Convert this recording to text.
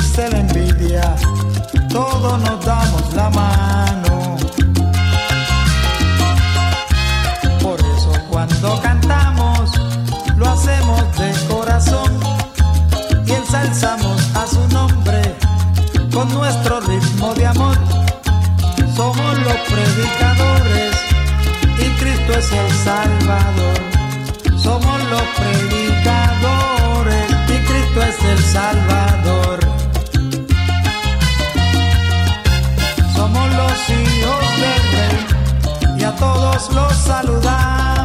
existe la envidia, todos nos damos la mano. Por eso cuando cantamos, lo hacemos de corazón y ensalzamos a su nombre con nuestro ritmo de amor. Somos los predicadores y Cristo es el Salvador. Somos los predicadores y Cristo es el Salvador. Somos los hijos del Rey y a todos los saludamos.